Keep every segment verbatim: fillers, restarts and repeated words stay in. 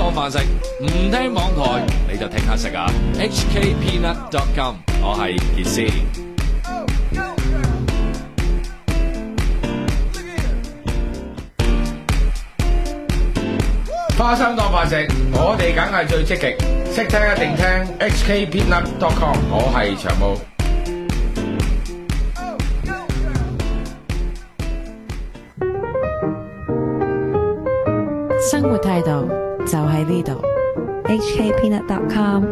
當飯食，唔聽網台你就聽下食啊 ！H K Peanut dot com， 我係傑斯。 花生當飯食，我哋梗係最積極，識聽一定聽 H K Peanut dot com， 我係長毛。 生活態度就喺呢度 H K Peanut dot com。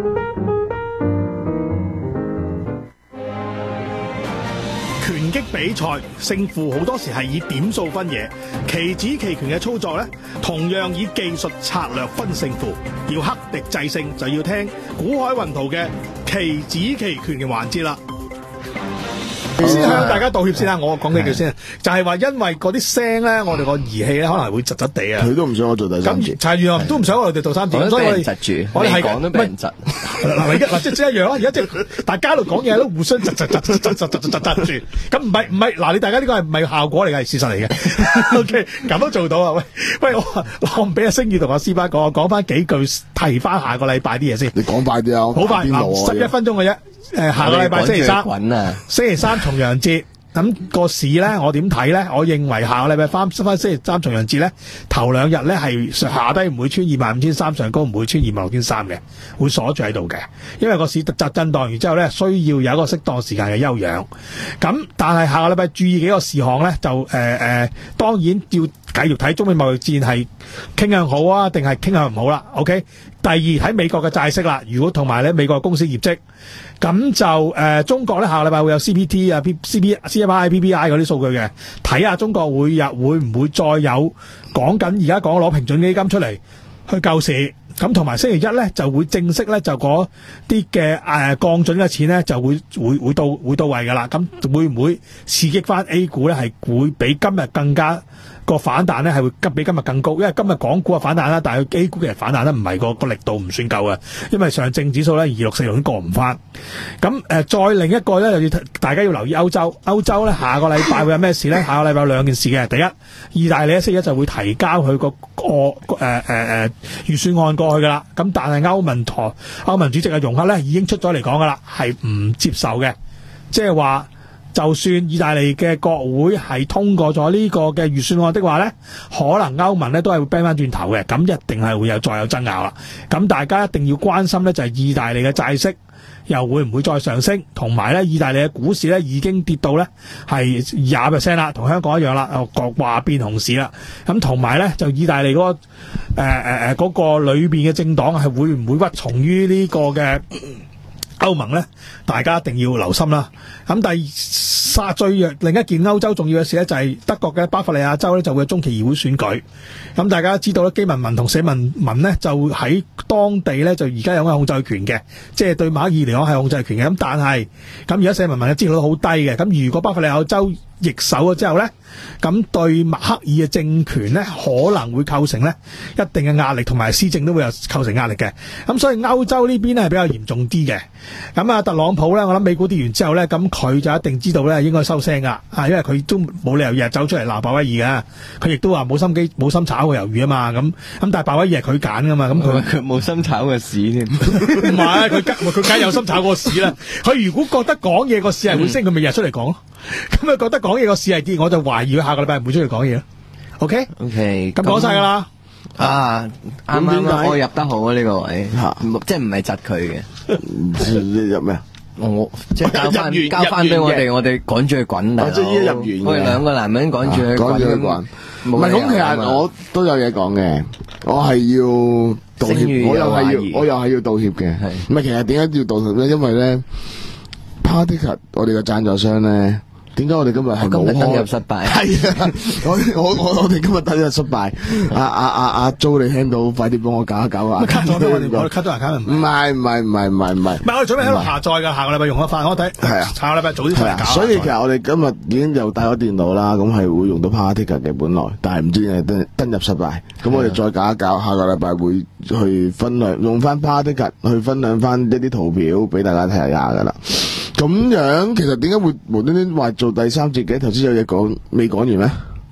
拳擊比賽勝負好多時係以點數分野，棋子棋拳嘅操作呢，同樣以技術策略分勝負。要克敵制勝，就要聽古海雲圖嘅棋子棋拳嘅環節啦。先向大家道歉先啦，我講幾句先，就係話因為嗰啲聲咧，我哋個儀器咧可能會窒窒地啊。 佢都唔想我做第三節， 就係原來都唔想我哋做三節，所以我哋窒住， 我哋係講都俾人窒。 嗱，而家嗱即係即係一樣啦，而家即係大家喺度講嘢都互相窒窒窒窒窒窒窒窒窒住，咁唔係唔係嗱，你大家呢個係唔係效果嚟嘅，係事實嚟嘅。OK，咁都做到啊！喂喂，我我唔俾阿星宇同阿師班講，我講翻幾句提翻下個禮拜啲嘢先。 你講快啲啊！ 好快，嗱，十一分鐘嘅啫。誒，下個禮拜星期三，星期三重陽節，咁個市咧，我點睇咧？我認為下個禮拜翻翻星期三重陽節咧，頭兩日咧係下低唔會穿二萬五千三，上高唔會穿二萬六千三嘅，會鎖住喺度嘅。因為個市突突震盪完之後咧，需要有一個適當時間嘅休養。咁但係下個禮拜注意幾個事項咧，就誒誒、呃，當然要繼續睇中美貿易戰係傾向好啊，定係傾向唔好啦。OK。第二睇美國嘅債息啦，如果同埋咧美國嘅公司業績，咁就誒、呃、中國咧下個禮拜會有 C P T 啊、P C P C P I P P I 嗰啲數據嘅，睇下中國會有會唔會再有講緊而家講攞平準基金出嚟去救市，咁同埋星期一咧就會正式咧就嗰啲嘅誒降準嘅錢咧就會會會到會到位㗎啦，咁會唔會刺激翻 A 股咧係會比今日更加？個反彈咧係會急比今日更高，因為今日港股啊反彈啦，但係 A 股其實反彈咧唔係個個力度唔算夠嘅，因為上證指數咧二六四六都過唔翻。咁誒、呃、再另一個咧又要大家要留意歐洲，歐洲咧下個禮拜會有咩事咧？下個禮拜有兩件事嘅，第一，意大利咧星期一就會提交佢個個誒誒誒預算案過去噶啦，咁但係歐盟台歐盟主席嘅容克咧已經出咗嚟講噶啦，係唔接受嘅，即係話。就算意大利嘅國會係通過咗呢個嘅預算案的話呢，可能歐盟呢都係會啤翻轉頭嘅，咁一定係會有再有爭拗啦。咁大家一定要關心呢，就係意大利嘅債息又會唔會再上升，同埋呢意大利嘅股市呢已經跌到呢係廿 percent 啦，同香港一樣啦，話變熊市啦。咁同埋呢就意大利嗰、那個誒誒誒嗰個裏邊嘅政黨係會唔會屈從於呢個嘅歐盟咧，大家一定要留心啦。咁第三最另一件歐洲重要嘅事咧，就係德國嘅巴伐利亞州咧就會有中期議會選舉。咁大家知道咧，基民盟同社民盟咧就喺當地咧就而家有個控制權嘅，即係對馬爾嚟講係控制權嘅。咁但係咁而家社民盟嘅支持率好低嘅。咁如果巴伐利亞州易手咗之後咧，咁對默克爾嘅政權咧可能會構成咧一定嘅壓力，同埋施政都會有構成壓力嘅。咁所以歐洲呢邊咧係比較嚴重啲嘅。咁啊，特朗普咧，我諗美股跌完之後咧，咁佢就一定知道咧應該收聲噶，啊，因為佢都冇理由日日走出嚟鬧鮑威爾噶，佢亦都話冇心機冇心炒個魷魚啊嘛，咁咁但係鮑威爾係佢揀噶嘛，咁佢佢冇心炒個市添， 唔係佢佢梗係有心炒個市啦。佢如果覺得講嘢個市係會升，佢咪日日出嚟講咯。咁佢覺得講嘢個市係跌，我就懷疑佢下個禮拜唔會出嚟講嘢咯。OK OK， 咁講晒噶啦。 啊，啱啱我入得好啊呢個位，即係唔係窒佢嘅。 你入咩啊？ 我即係交翻交翻俾我哋，我哋趕住去滾啦。 即係依家入完嘅。 我哋兩個男人趕住去趕住去滾。唔係咁，其實我都有嘢講嘅。我係要道歉，我又係要，我又係要道歉嘅。唔係，其實點解要道歉咧？因為咧 ，Partycard 我哋嘅贊助商咧。點解我哋今日係冇開？ 登入失敗。 係啊，我我我我哋今日登入失敗。阿阿阿阿 Jo 你聽到，快啲幫我搞一搞啊 ！cut 咗我哋，我哋 cut 咗 account 唔係唔係唔係唔係唔係。唔係我哋準備喺度下載㗎，下個禮拜用得快。我睇係啊，下個禮拜早啲嚟搞。 所以其實我哋今日已經又帶咗電腦啦，咁係會用到 Partycard 嘅本來，但係唔知係登登入失敗。咁我哋再搞一搞，下個禮拜會去分享，用翻 Partycard 去分享翻一啲圖表俾大家睇下㗎啦。咁樣其實點解會無端端話做第三節嘅？頭先有嘢講未講完咩？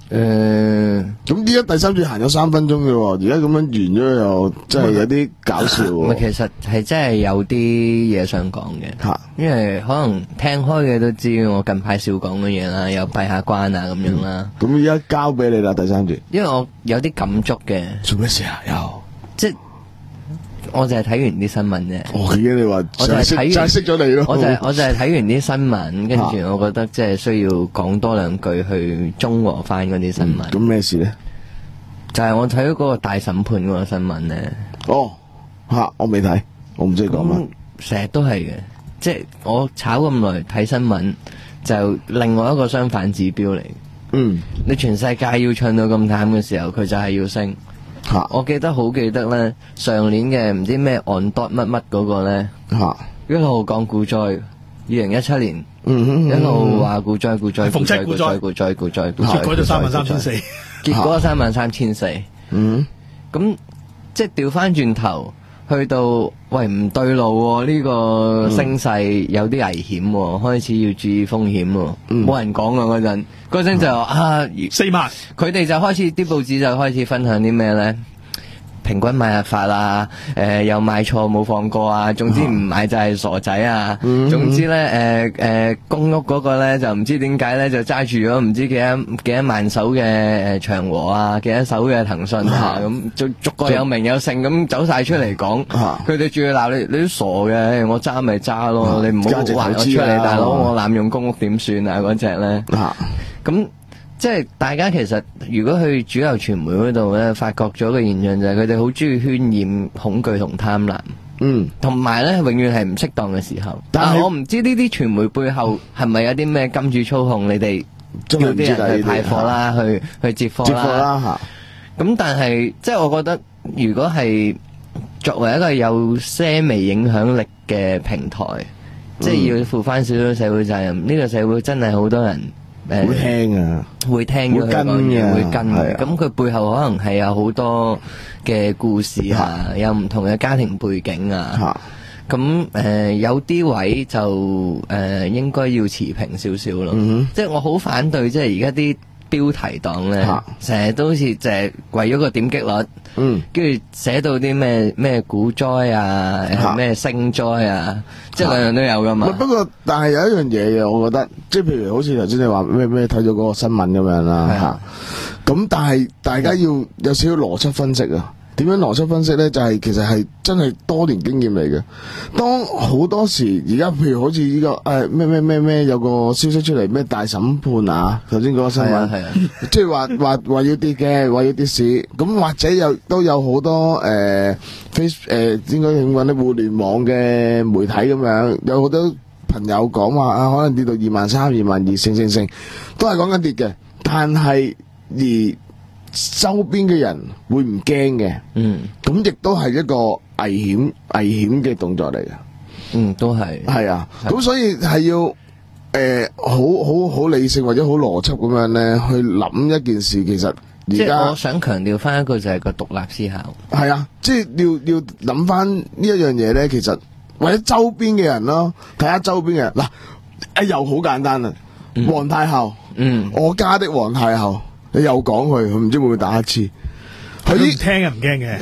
誒， 咁依家第三節行咗三分鐘嘅喎，而家咁樣完咗又真係有啲搞笑喎。 唔係，其實係真係有啲嘢想講嘅嚇，因為可能聽開嘅都知我近排少講嘅嘢啦，有閉下關啊咁樣啦。 咁而家交俾你啦，第三節。 因為我有啲感觸嘅。 做咩事啊？又即係我就係睇完啲新聞啫。 哦，已經你話我就係睇完， 就係識咗你咯。 我就係我就係睇完啲新聞，跟住我覺得即係需要講多兩句去中和翻嗰啲新聞。 咁咩事咧？ 就係我睇咗嗰個大審判嗰個新聞咧。 哦，吓我未睇，我唔知講乜。 成日都係嘅，即係我炒咁耐睇新聞，就另外一個相反指標嚟。 嗯， 你全世界要唱到咁淡嘅時候，佢就係要升。 吓， 我記得好記得咧，上年嘅唔知咩 on dot 乜乜嗰個咧， 吓一路講股災，二零一七年， 嗯一路話股災股災逢七股災股災股災， 結果就三萬三千四， 結果三萬三千四， 嗯， 咁即係調翻轉頭。去到喂唔對路喎，呢、這個升勢有啲危險喎，開始要注意風險喎，冇、嗯、人講啊嗰陣，嗰陣就、嗯、啊四萬， 佢哋就開始啲報紙就開始分享啲咩咧？平均買入法啊，誒、呃、又買錯冇放過啊，總之唔買就係傻仔啊，嗯、總之咧誒誒公屋嗰個咧就唔知點解咧就揸住咗唔知幾多幾多萬手嘅誒長和啊，幾多手嘅騰訊啊，咁逐逐個有名有姓咁走晒出嚟講，佢哋仲要鬧你，你都傻嘅，我揸咪揸咯，啊、你唔好話我出嚟，大佬我濫用公屋點算啊嗰隻咧，咁。即係大家其實如果去主流傳媒嗰度咧，發覺咗個現象就係佢哋好中意渲染恐懼同貪婪， 嗯，同埋咧永遠係唔適當嘅時候。但係我唔知呢啲傳媒背後係咪有啲咩金主操控你哋叫啲人去派貨啦，去去接貨啦。接貨啦嚇。咁但係即係我覺得，如果係作為一個有些微影響力嘅平台，嗯、即係要負翻少少社會責任。呢、這個社會真係好多人。 會聽啊， 會聽咗佢講嘢，會跟嘅。咁佢背後可能係有好多嘅故事啊，有唔同嘅家庭背景啊。咁誒、呃、有啲位就誒、呃、應該要持平少少咯。嗯、即係我好反對，即係而家啲標題黨咧，成日都好似淨係為咗個點擊率，嗯，跟住寫到啲咩咩股災啊，咩星災啊，即係兩樣都有噶嘛。 不過，但係有一樣嘢嘅，我覺得，即係譬如好似頭先你話咩咩睇咗嗰個新聞咁樣啦，嚇。咁但係大家要有少少邏輯分析啊。點樣邏輯分析咧？就係、是、其實係真係多年經驗嚟嘅。當好多時而家譬如好似呢、這個誒咩咩咩咩有個消息出嚟咩大審判啊，頭先嗰個新聞，係啊，即係話話話要跌嘅，話要跌市。咁或者有都有好多誒 face 誒應該點講咧？互聯網嘅媒體咁樣，有好多朋友講話啊，可能跌到二萬三、二萬二，升升升，都係講緊跌嘅。但係而周邊嘅人會唔驚嘅，嗯，咁亦都係一個危險危險嘅動作嚟嘅， 嗯，都係， 係啊，咁所以係要誒、呃、好好好理性或者好邏輯咁樣咧去諗一件事，其實而家我想強調翻一個就係個獨立思考， 係啊，即係要要諗翻呢一樣嘢咧，其實或者周邊嘅人咯，睇下周邊嘅人嗱，誒又好簡單啊，皇太后，嗯，我家的皇太后。你又講佢，佢唔知會唔會打一次？ 佢唔聽啊，唔驚嘅。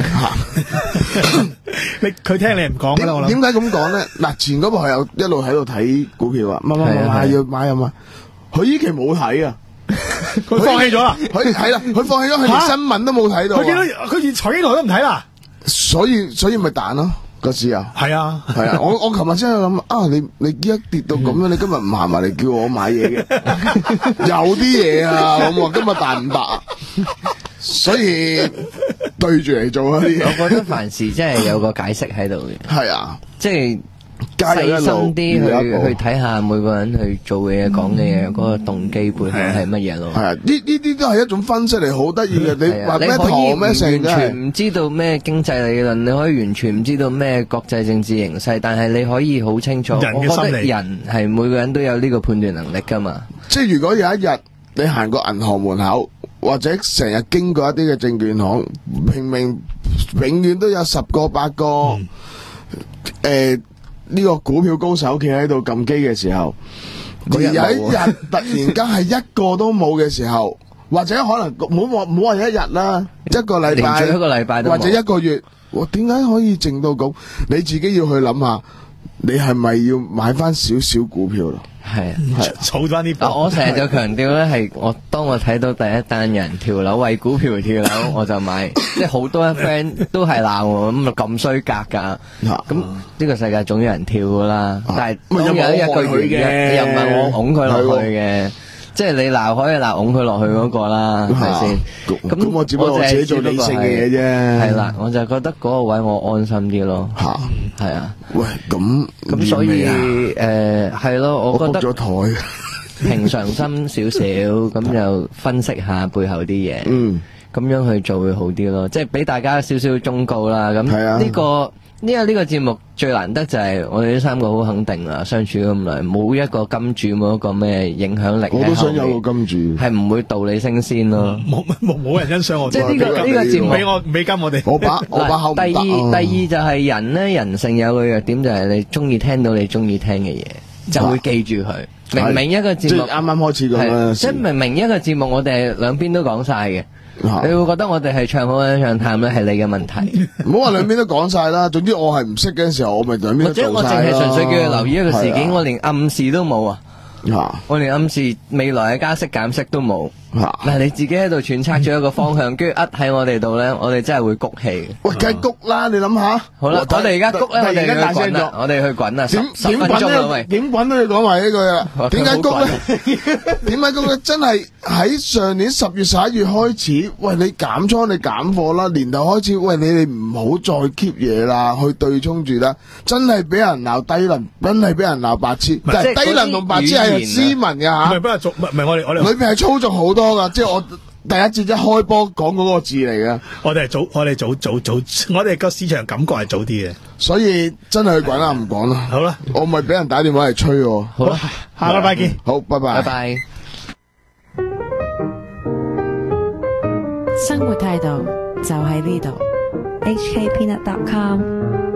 你佢聽你唔講啦，我諗。 點解咁講咧？嗱，前嗰部係有一路喺度睇股票啊，乜乜乜買要買啊嘛。佢依期冇睇啊， 佢放棄咗啦。 佢係啦，佢放棄咗，佢連新聞都冇睇到。 佢見到佢連財經台都唔睇啦。 所以所以咪彈咯個市啊。 係啊係啊，我我琴日先去諗啊，你你依家跌到咁樣，你今日唔行埋嚟叫我買嘢嘅，有啲嘢啊，咁我今日彈五百，所以對住嚟做啊啲嘢。 我覺得凡事真係有個解釋喺度嘅。 係啊， 即係細心啲去去睇下每個人去做嘅嘢、講嘅嘢嗰個動機背後係乜嘢咯。 係啊，呢呢啲都係一種分析嚟，好得意嘅。你話咩堂咩成， 完全唔知道咩經濟理論，你可以完全唔知道咩國際政治形勢，但係你可以好清楚。 人嘅心理， 人係每個人都有呢個判斷能力噶嘛。 即係如果有一日你行過銀行門口，或者成日經過一啲嘅證券行，明明永遠都有十個八個誒。嗯呃呢個股票高手企喺度撳機嘅時候，而有一日突然間係一個都冇嘅時候， 或者可能唔好話唔好話一日啦，一個禮拜， 連續一個禮拜都冇或者一個月，我點解可以靜到咁？你自己要去諗下，你係咪要買翻少少股票咯？ 係啊， 儲翻啲。 我成日就強調咧，係我當我睇到第一單人跳樓為股票跳樓，我就買。即係好多 friend 都係鬧我咁咁衰格㗎。咁呢個世界總有人跳㗎啦，但係當有一個月嘅，又唔係我拱佢落去嘅。即係你鬧可以鬧拱佢落去嗰個啦，係咪先？咁咁我只不過我自己做理性嘅嘢啫。 係啦，我就覺得嗰個位我安心啲咯。吓，係啊。 喂，咁咁所以誒係咯，我覺得咗台平常心少少，咁就分析下背後啲嘢。 嗯， 咁樣去做會好啲咯，即係俾大家少少忠告啦。咁呢個呢個呢個節目最難得就係我哋呢三個好肯定啦，相處咁耐，冇一個金主，冇一個咩影響力。 我都想有個金主， 係唔會道理升仙咯。 冇冇冇人欣賞我。 即係呢個呢個節目俾我俾金我哋。 我把我把口唔得。 第二第二就係人咧，人性有個弱點就係你中意聽到你中意聽嘅嘢，就會記住佢。明明一個節目啱啱開始咁樣， 即係明明一個節目我哋兩邊都講晒嘅。你會覺得我哋係唱好咧唱淡咧係你嘅問題， 唔好話兩邊都講晒啦。總之我係唔識嘅時候，我咪兩邊都做晒啦。 或者我淨係純粹叫佢留意一個事件，我連暗示都冇啊！我連暗示未來嘅加息減息都冇。嗱，你自己喺度揣測咗一個方向，跟住呃喺我哋度咧，我哋真係會谷氣。 喂，梗係谷啦！你諗下。 好啦，我哋而家谷咧，我哋去滾啦，我哋去滾啦，十十分鐘啦，喂， 點滾都要講埋呢句啊！點解谷咧？點解谷咧？真係喺上年十月十一月開始，喂，你減倉你減貨啦，年頭開始，喂，你哋唔好再 keep 嘢啦，去對沖住啦，真係俾人鬧低能，真係俾人鬧白痴。即係低能同白痴係斯文嘅吓。 唔係，不過做唔係我哋我哋。 裏邊係操作好多噶，即係我第一節一開波講嗰個字嚟嘅。 我哋係早，我哋早早早，我哋個市場感覺係早啲嘅。 所以真係去滾啦，唔講啦。 好啦， 我咪俾人打電話嚟催我。 好啦， 下個禮拜見。 好，拜拜。 拜拜。 生活態度就喺呢度。 H K Peanut dot com